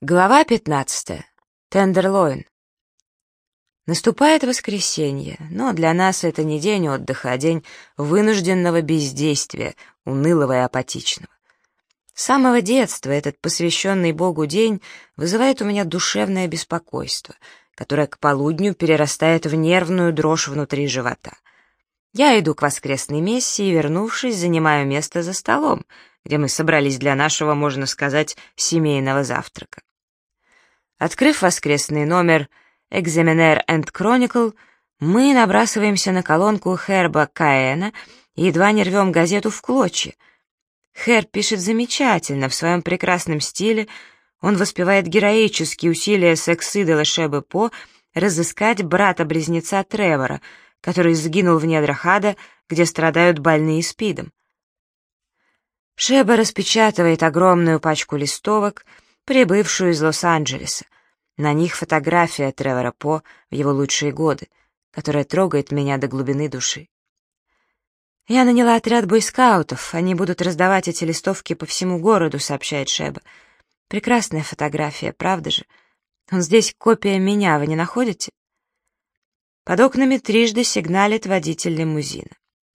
Глава 15. Тендерлоин. Наступает воскресенье, но для нас это не день отдыха, а день вынужденного бездействия, унылого и апатичного. С самого детства этот посвященный Богу день вызывает у меня душевное беспокойство, которое к полудню перерастает в нервную дрожь внутри живота. Я иду к воскресной мессе и, вернувшись, занимаю место за столом, где мы собрались для нашего, можно сказать, семейного завтрака. Открыв воскресный номер «Examiner and Chronicle», мы набрасываемся на колонку Херба Каэна и едва не рвем газету в клочья. Херб пишет замечательно, в своем прекрасном стиле. Он воспевает героические усилия секс-идола Шебы По разыскать брата-близнеца Тревора, который сгинул в недрах ада, где страдают больные СПИДом. Шеба распечатывает огромную пачку листовок, прибывшую из Лос-Анджелеса. На них фотография Тревора По в его лучшие годы, которая трогает меня до глубины души. «Я наняла отряд бойскаутов, они будут раздавать эти листовки по всему городу», — сообщает Шеба. «Прекрасная фотография, правда же? Он здесь копия меня, вы не находите?» Под окнами трижды сигналит водитель лимузина.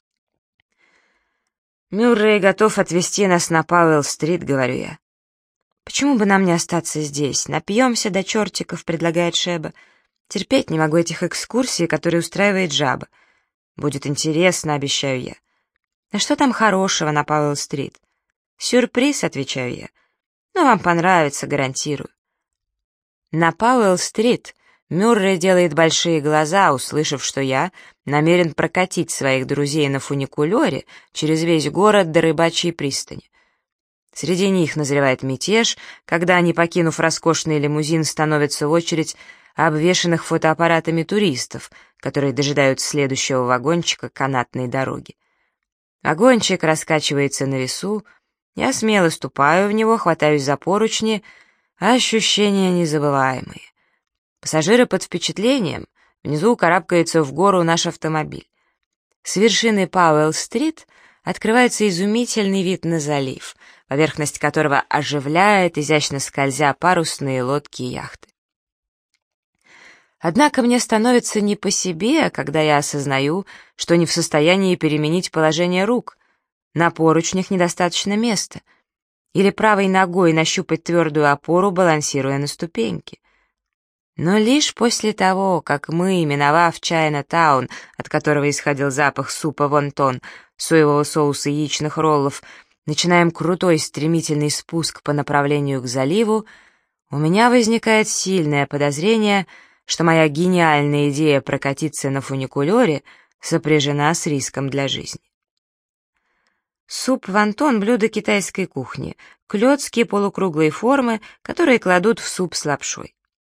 «Мюррей готов отвезти нас на Пауэлл-стрит», — говорю я. «Почему бы нам не остаться здесь? Напьемся до чертиков», — предлагает Шеба. «Терпеть не могу этих экскурсий, которые устраивает жаба. Будет интересно», — обещаю я. «А что там хорошего на Пауэлл-стрит?» «Сюрприз», — отвечаю я. «Но вам понравится, гарантирую». На Пауэлл-стрит Мюррей делает большие глаза, услышав, что я намерен прокатить своих друзей на фуникулере через весь город до Рыбачьей пристани. Среди них назревает мятеж, когда они, покинув роскошный лимузин, становятся в очередь обвешанных фотоаппаратами туристов, которые дожидаются следующего вагончика канатной дороги. Вагончик раскачивается на весу, я смело ступаю в него, хватаюсь за поручни, а ощущения незабываемые. Пассажиры под впечатлением, внизу карабкается в гору наш автомобиль. С вершины Пауэлл-стрит открывается изумительный вид на залив, поверхность которого оживляет, изящно скользя, парусные лодки и яхты. Однако мне становится не по себе, когда я осознаю, что не в состоянии переменить положение рук. На поручнях недостаточно места. Или правой ногой нащупать твердую опору, балансируя на ступеньке. Но лишь после того, как мы, миновав Чайна-таун, от которого исходил запах супа вонтон, соевого соуса и яичных роллов, начинаем крутой стремительный спуск по направлению к заливу, у меня возникает сильное подозрение, что моя гениальная идея прокатиться на фуникулере сопряжена с риском для жизни. Суп вонтон — блюдо китайской кухни, клёцки полукруглой формы, которые кладут в суп с лапшой.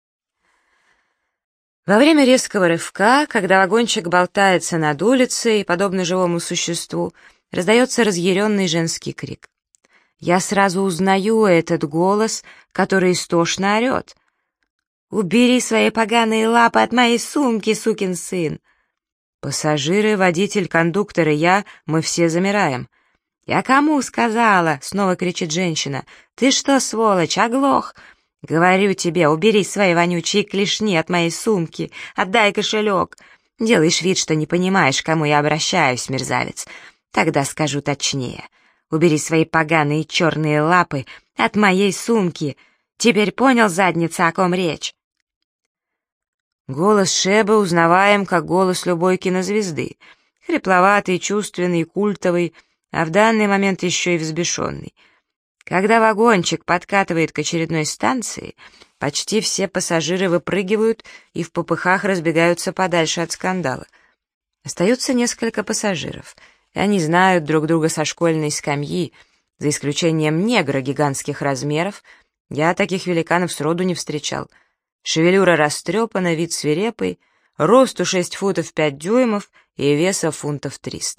Во время резкого рывка, когда вагончик болтается над улицей, подобно живому существу, раздается разъяренный женский крик. Я сразу узнаю этот голос, который истошно орет. «Убери свои поганые лапы от моей сумки, сукин сын!» Пассажиры, водитель, кондуктор и я, мы все замираем. «Я кому сказала?» — снова кричит женщина. «Ты что, сволочь, оглох? Говорю тебе, убери свои вонючие клешни от моей сумки, отдай кошелек. Делаешь вид, что не понимаешь, к кому я обращаюсь, мерзавец. Тогда скажу точнее. Убери свои поганые черные лапы от моей сумки. Теперь понял, задница, о ком речь?» Голос Шебы узнаваем, как голос любой кинозвезды. Хрипловатый, чувственный, культовый, а в данный момент еще и взбешенный. Когда вагончик подкатывает к очередной станции, почти все пассажиры выпрыгивают и в попыхах разбегаются подальше от скандала. Остаются несколько пассажиров, и они знают друг друга со школьной скамьи, за исключением негра гигантских размеров. Я таких великанов сроду не встречал. Шевелюра растрепана, вид свирепый, росту 6 футов 5 дюймов и веса фунтов 300.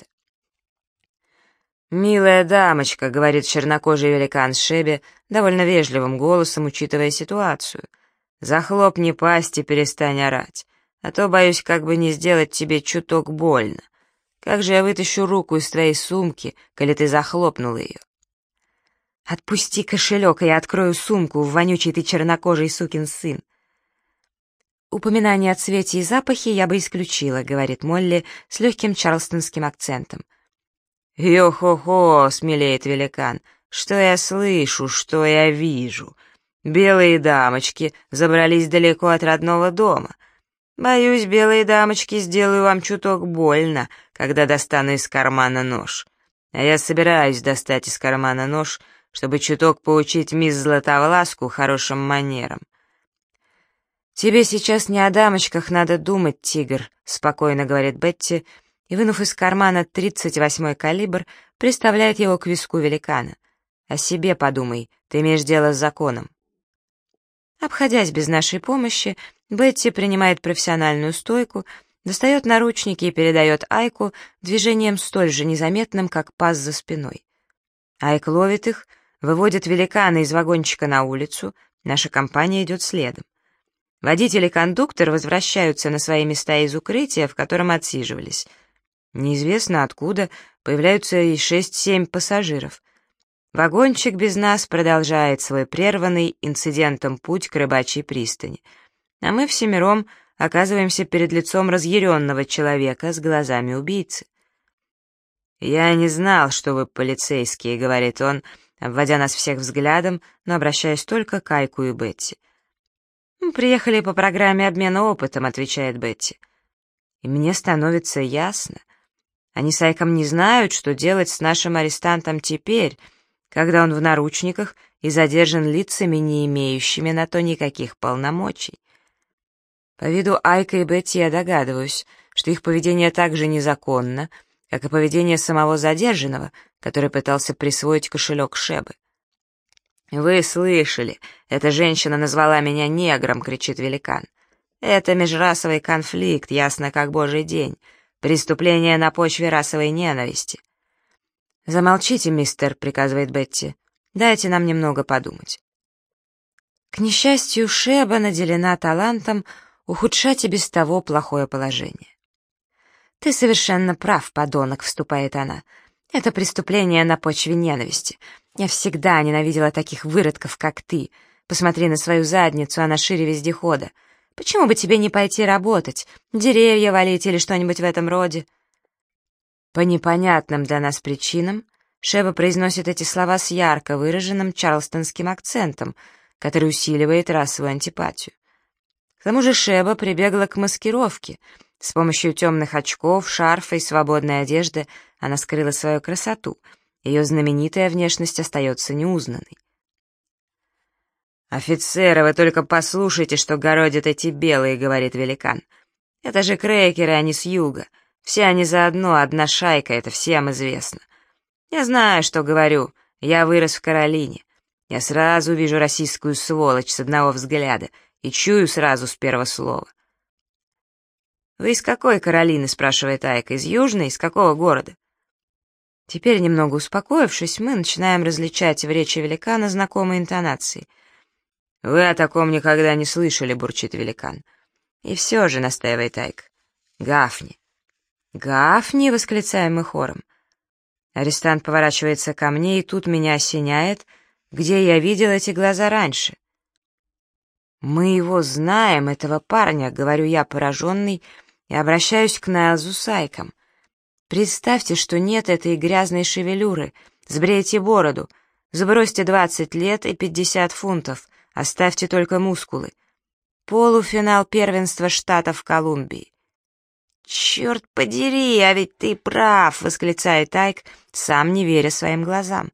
«Милая дамочка», — говорит чернокожий великан Шебе довольно вежливым голосом, учитывая ситуацию, «захлопни пасть и перестань орать, а то боюсь, как бы не сделать тебе чуток больно. Как же я вытащу руку из твоей сумки, коли ты захлопнула ее?» «Отпусти кошелек, и я открою сумку, вонючий ты чернокожий сукин сын». «Упоминание о цвете и запахе я бы исключила», — говорит Молли с легким чарльстонским акцентом. «Йо-хо-хо!» — смелеет великан. «Что я слышу, что я вижу? Белые дамочки забрались далеко от родного дома. Боюсь, белые дамочки, сделаю вам чуток больно, когда достану из кармана нож. А я собираюсь достать из кармана нож, чтобы чуток поучить мисс Златовласку хорошим манерам». «Тебе сейчас не о дамочках надо думать, тигр», — спокойно говорит Бетти, и, вынув из кармана 38-й калибр, приставляет его к виску великана. «О себе подумай, ты имеешь дело с законом». Обходясь без нашей помощи, Бетти принимает профессиональную стойку, достает наручники и передает Айку движением столь же незаметным, как паз за спиной. Айк ловит их, выводит великана из вагончика на улицу, наша компания идет следом. Водитель и кондуктор возвращаются на свои места из укрытия, в котором отсиживались. Неизвестно откуда появляются и 6-7 пассажиров. Вагончик без нас продолжает свой прерванный инцидентом путь к рыбачьей пристани, а мы всемиром оказываемся перед лицом разъяренного человека с глазами убийцы. «Я не знал, что вы полицейские», — говорит он, обводя нас всех взглядом, но обращаясь только к Айку и Бетти. «Мы приехали по программе обмена опытом», — отвечает Бетти. И мне становится ясно. Они с Айком не знают, что делать с нашим арестантом теперь, когда он в наручниках и задержан лицами, не имеющими на то никаких полномочий. По виду Айка и Бетти я догадываюсь, что их поведение так же незаконно, как и поведение самого задержанного, который пытался присвоить кошелек Шебы. «Вы слышали, эта женщина назвала меня негром», — кричит великан. «Это межрасовый конфликт, ясно как божий день. Преступление на почве расовой ненависти». «Замолчите, мистер», — приказывает Бетти. «Дайте нам немного подумать». К несчастью, Шеба наделена талантом ухудшать и без того плохое положение. «Ты совершенно прав, подонок», — вступает она. «Это преступление на почве ненависти. Я всегда ненавидела таких выродков, как ты. Посмотри на свою задницу, она шире вездехода. Почему бы тебе не пойти работать, деревья валить или что-нибудь в этом роде?» По непонятным для нас причинам Шеба произносит эти слова с ярко выраженным чарльстонским акцентом, который усиливает расовую антипатию. К тому же Шеба прибегла к маскировке. С помощью темных очков, шарфа и свободной одежды она скрыла свою красоту. Ее знаменитая внешность остается неузнанной. «Офицеры, вы только послушайте, что городят эти белые», — говорит великан. «Это же крекеры, они с юга. Все они заодно, одна шайка, это всем известно. Я знаю, что говорю, я вырос в Каролине. Я сразу вижу российскую сволочь с одного взгляда и чую сразу с первого слова». «Вы из какой Каролины?» — спрашивает Айка. «Из Южной? Из какого города?» Теперь, немного успокоившись, мы начинаем различать в речи великана знакомые интонации. «Вы о таком никогда не слышали», — бурчит великан. «И все же», — настаивает Айка. «Гафни». «Гафни!» — восклицаем мы хором. Арестант поворачивается ко мне, и тут меня осеняет, где я видел эти глаза раньше. «Мы его знаем, этого парня», — говорю я, пораженный, и обращаюсь к Найлзу с Айком. «Представьте, что нет этой грязной шевелюры, сбрейте бороду, забросьте 20 лет и 50 фунтов, оставьте только мускулы. Полуфинал первенства штатов Колумбии». «Черт подери, а ведь ты прав!» — восклицает Айк, сам не веря своим глазам.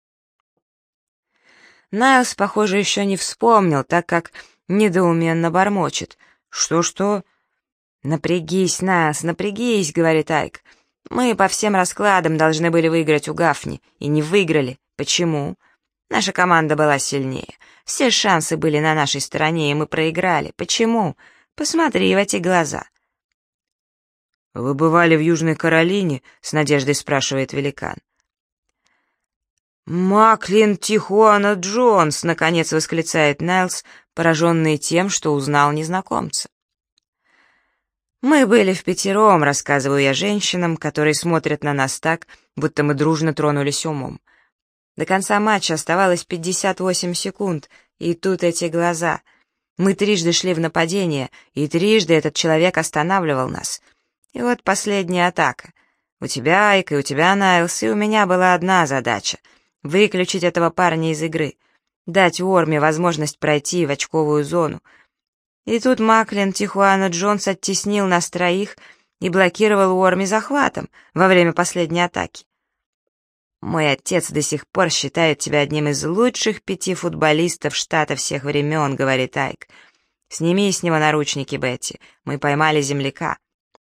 Найлс, похоже, еще не вспомнил, так как недоуменно бормочет. «Что-что?» «Напрягись, Найлс, напрягись», — говорит Айк. «Мы по всем раскладам должны были выиграть у Гафни, и не выиграли. Почему? Наша команда была сильнее. Все шансы были на нашей стороне, и мы проиграли. Почему? Посмотри в эти глаза». «Вы бывали в Южной Каролине?» — с надеждой спрашивает великан. «Маклин Тихуана Джонс!» — наконец восклицает Найлс, пораженный тем, что узнал незнакомца. «Мы были впятером», — рассказываю я женщинам, которые смотрят на нас так, будто мы дружно тронулись умом. До конца матча оставалось 58 секунд, и тут эти глаза. Мы трижды шли в нападение, и трижды этот человек останавливал нас. И вот последняя атака. У тебя, Айк, и у тебя, Найлс, и у меня была одна задача — выключить этого парня из игры, дать Уорме возможность пройти в очковую зону. И тут Маклин Тихуана Джонс оттеснил нас троих и блокировал Уорме захватом во время последней атаки. Мой отец до сих пор считает тебя одним из лучших 5 футболистов штата всех времен, говорит Айк. Сними с него наручники, Бетти. Мы поймали земляка.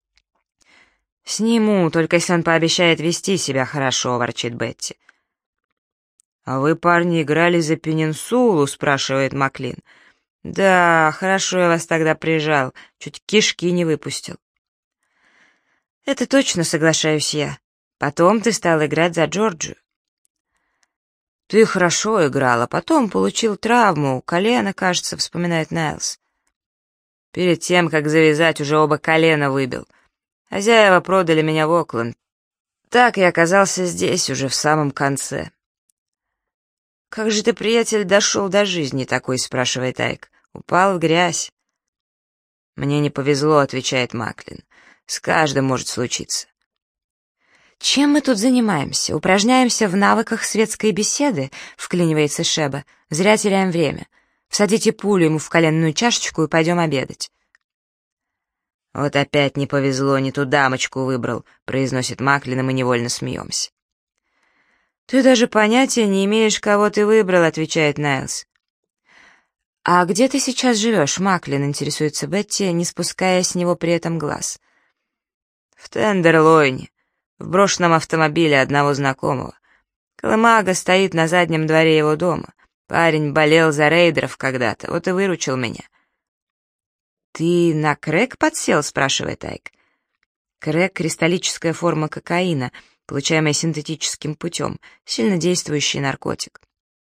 Сниму, только если он пообещает вести себя хорошо, ворчит Бетти. А вы, парни, играли за Пенинсулу, спрашивает Маклин. Да, хорошо я вас тогда прижал, чуть кишки не выпустил. Это точно, соглашаюсь я. Потом ты стал играть за Джорджию. Ты хорошо играл, а потом получил травму, колено, кажется, вспоминает Найлс. Перед тем, как завязать, уже оба колена выбил. Хозяева продали меня в Окленд. Так я оказался здесь, уже в самом конце. «Как же ты, приятель, дошел до жизни такой?» — спрашивает Айк. «Упал в грязь». «Мне не повезло», — отвечает Маклин. «С каждым может случиться». «Чем мы тут занимаемся? Упражняемся в навыках светской беседы?» — вклинивается Шеба. «Зря теряем время. Всадите пулю ему в коленную чашечку и пойдем обедать». «Вот опять не повезло, не ту дамочку выбрал», — произносит Маклин, и мы невольно смеемся. «Ты даже понятия не имеешь, кого ты выбрал», — отвечает Найлс. «А где ты сейчас живешь, Маклин?» — интересуется Бетти, не спуская с него при этом глаз. «В Тендерлойне, в брошенном автомобиле одного знакомого. Колымага стоит на заднем дворе его дома. Парень болел за рейдеров когда-то, вот и выручил меня». «Ты на крэк подсел?» — спрашивает Айк. Крэк — кристаллическая форма кокаина, получаемая синтетическим путем, сильно действующий наркотик.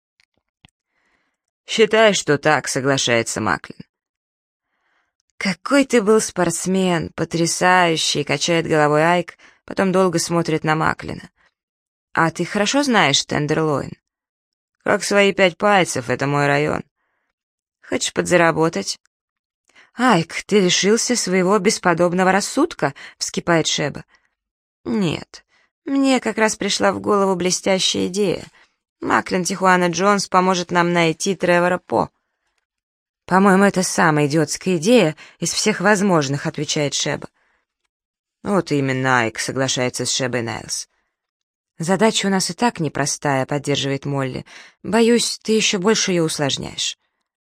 «Считай, что так», — соглашается Маклин. «Какой ты был спортсмен, потрясающий!» — качает головой Айк, потом долго смотрит на Маклина. «А ты хорошо знаешь Тендерлойн?» «Как свои 5 пальцев, это мой район». «Хочешь подзаработать?» «Айк, ты лишился своего бесподобного рассудка?» — вскипает Шеба. «Нет, мне как раз пришла в голову блестящая идея. Маклин Тихуана Джонс поможет нам найти Тревора По». «По-моему, это самая идиотская идея из всех возможных», — отвечает Шеба. «Вот именно, Айк», — соглашается с Шебой Найлс. «Задача у нас и так непростая», — поддерживает Молли. «Боюсь, ты еще больше ее усложняешь».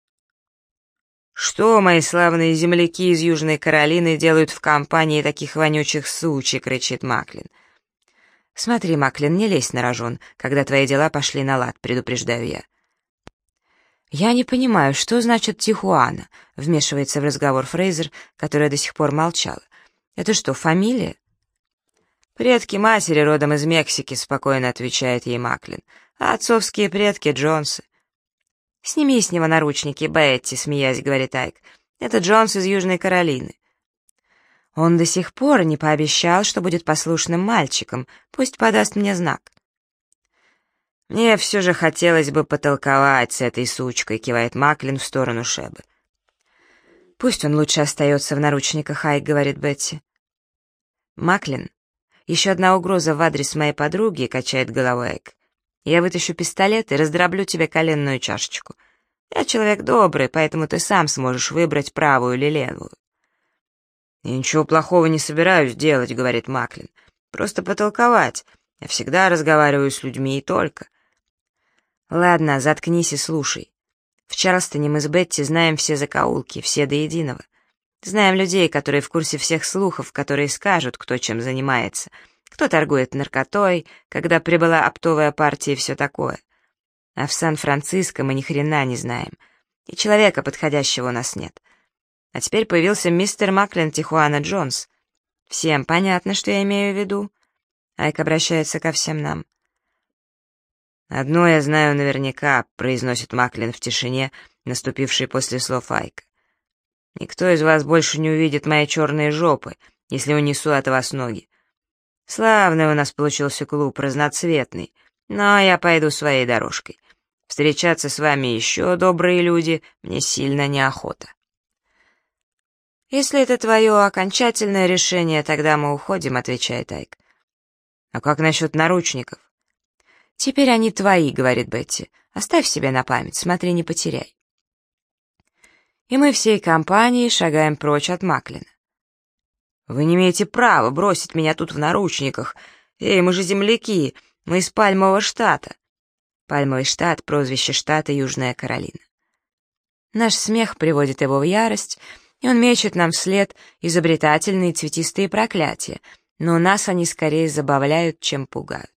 «Что мои славные земляки из Южной Каролины делают в компании таких вонючих сучек?» — кричит Маклин. «Смотри, Маклин, не лезь на рожон, когда твои дела пошли на лад», — предупреждаю я. «Я не понимаю, что значит Тихуана?» — вмешивается в разговор Фрейзер, которая до сих пор молчала. «Это что, фамилия?» «Предки матери родом из Мексики», — спокойно отвечает ей Маклин. «А отцовские предки — Джонсы». «Сними с него наручники, Бетти», — смеясь, говорит Айк. «Это Джонс из Южной Каролины». «Он до сих пор не пообещал, что будет послушным мальчиком. Пусть подаст мне знак». «Мне все же хотелось бы потолковать с этой сучкой», — кивает Маклин в сторону Шебы. «Пусть он лучше остается в наручниках, Айк», — говорит Бетти. «Маклин, еще одна угроза в адрес моей подруги», — качает головой Айк. «Я вытащу пистолет и раздроблю тебе коленную чашечку. Я человек добрый, поэтому ты сам сможешь выбрать правую или левую». «Я ничего плохого не собираюсь делать», — говорит Маклин. «Просто потолковать. Я всегда разговариваю с людьми и только». «Ладно, заткнись и слушай. В Чарльстоне мы с Бетти знаем все закоулки, все до единого. Знаем людей, которые в курсе всех слухов, которые скажут, кто чем занимается, кто торгует наркотой, когда прибыла оптовая партия и все такое. А в Сан-Франциско мы ни хрена не знаем, и человека подходящего у нас нет. А теперь появился мистер Маклин Тихуана Джонс. Всем понятно, что я имею в виду?» Айк обращается ко всем нам. «Одно я знаю наверняка», — произносит Маклин в тишине, наступившей после слов Айка. «Никто из вас больше не увидит мои черные жопы, если унесу от вас ноги. Славный у нас получился клуб, разноцветный. Но я пойду своей дорожкой. Встречаться с вами еще, добрые люди, мне сильно неохота. «Если это твое окончательное решение, тогда мы уходим», — отвечает Айк. «А как насчет наручников?» «Теперь они твои», — говорит Бетти. «Оставь себе на память, смотри, не потеряй». И мы всей компанией шагаем прочь от Маклина. «Вы не имеете права бросить меня тут в наручниках. Эй, мы же земляки, мы из Пальмового штата». Пальмовый штат — прозвище штата Южная Каролина. Наш смех приводит его в ярость, и он мечет нам вслед изобретательные цветистые проклятия, но нас они скорее забавляют, чем пугают.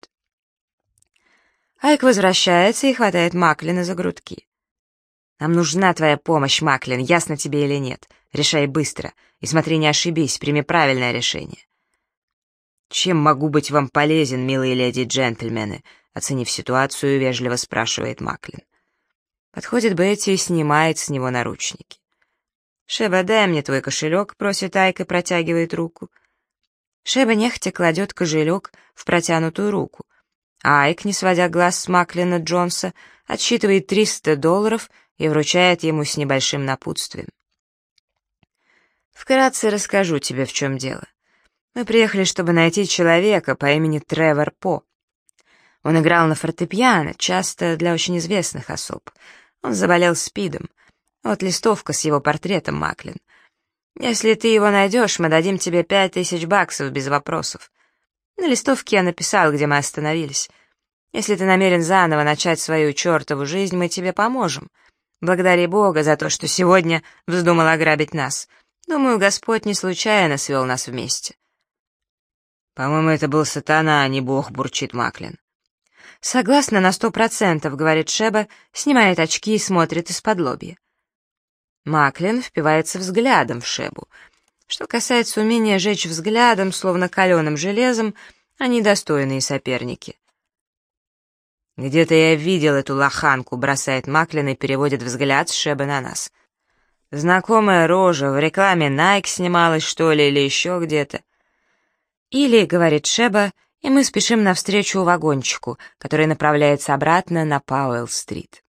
Айк возвращается и хватает Маклина за грудки. «Нам нужна твоя помощь, Маклин, ясно тебе или нет? Решай быстро, и смотри, не ошибись, прими правильное решение». «Чем могу быть вам полезен, милые леди и джентльмены?» Оценив ситуацию, вежливо спрашивает Маклин. Подходит Бетти и снимает с него наручники. «Шеба, дай мне твой кошелек», — просит Айк и протягивает руку. Шеба нехотя кладет кошелек в протянутую руку. Айк, не сводя глаз с Маклина Джонса, отсчитывает $300 и вручает ему с небольшим напутствием. «Вкратце расскажу тебе, в чем дело. Мы приехали, чтобы найти человека по имени Тревор По. Он играл на фортепиано, часто для очень известных особ. Он заболел СПИДом. Вот листовка с его портретом, Маклин. Если ты его найдешь, мы дадим тебе $5000 без вопросов. На листовке я написал, где мы остановились. Если ты намерен заново начать свою чертову жизнь, мы тебе поможем. Благодари Бога за то, что сегодня вздумал ограбить нас. Думаю, Господь не случайно свел нас вместе». «По-моему, это был сатана, а не Бог», — бурчит Маклин. «Согласна на 100%, — говорит Шеба, снимает очки и смотрит из-под-лобья». Маклин впивается взглядом в Шебу. Что касается умения жечь взглядом, словно каленым железом, они достойные соперники. «Где-то я видел эту лоханку», — бросает Маклин и переводит взгляд с Шебы на нас. «Знакомая рожа, в рекламе Nike снималась, что ли, или еще где-то». «Или, — говорит Шеба, — и мы спешим навстречу вагончику, который направляется обратно на Пауэлл-стрит».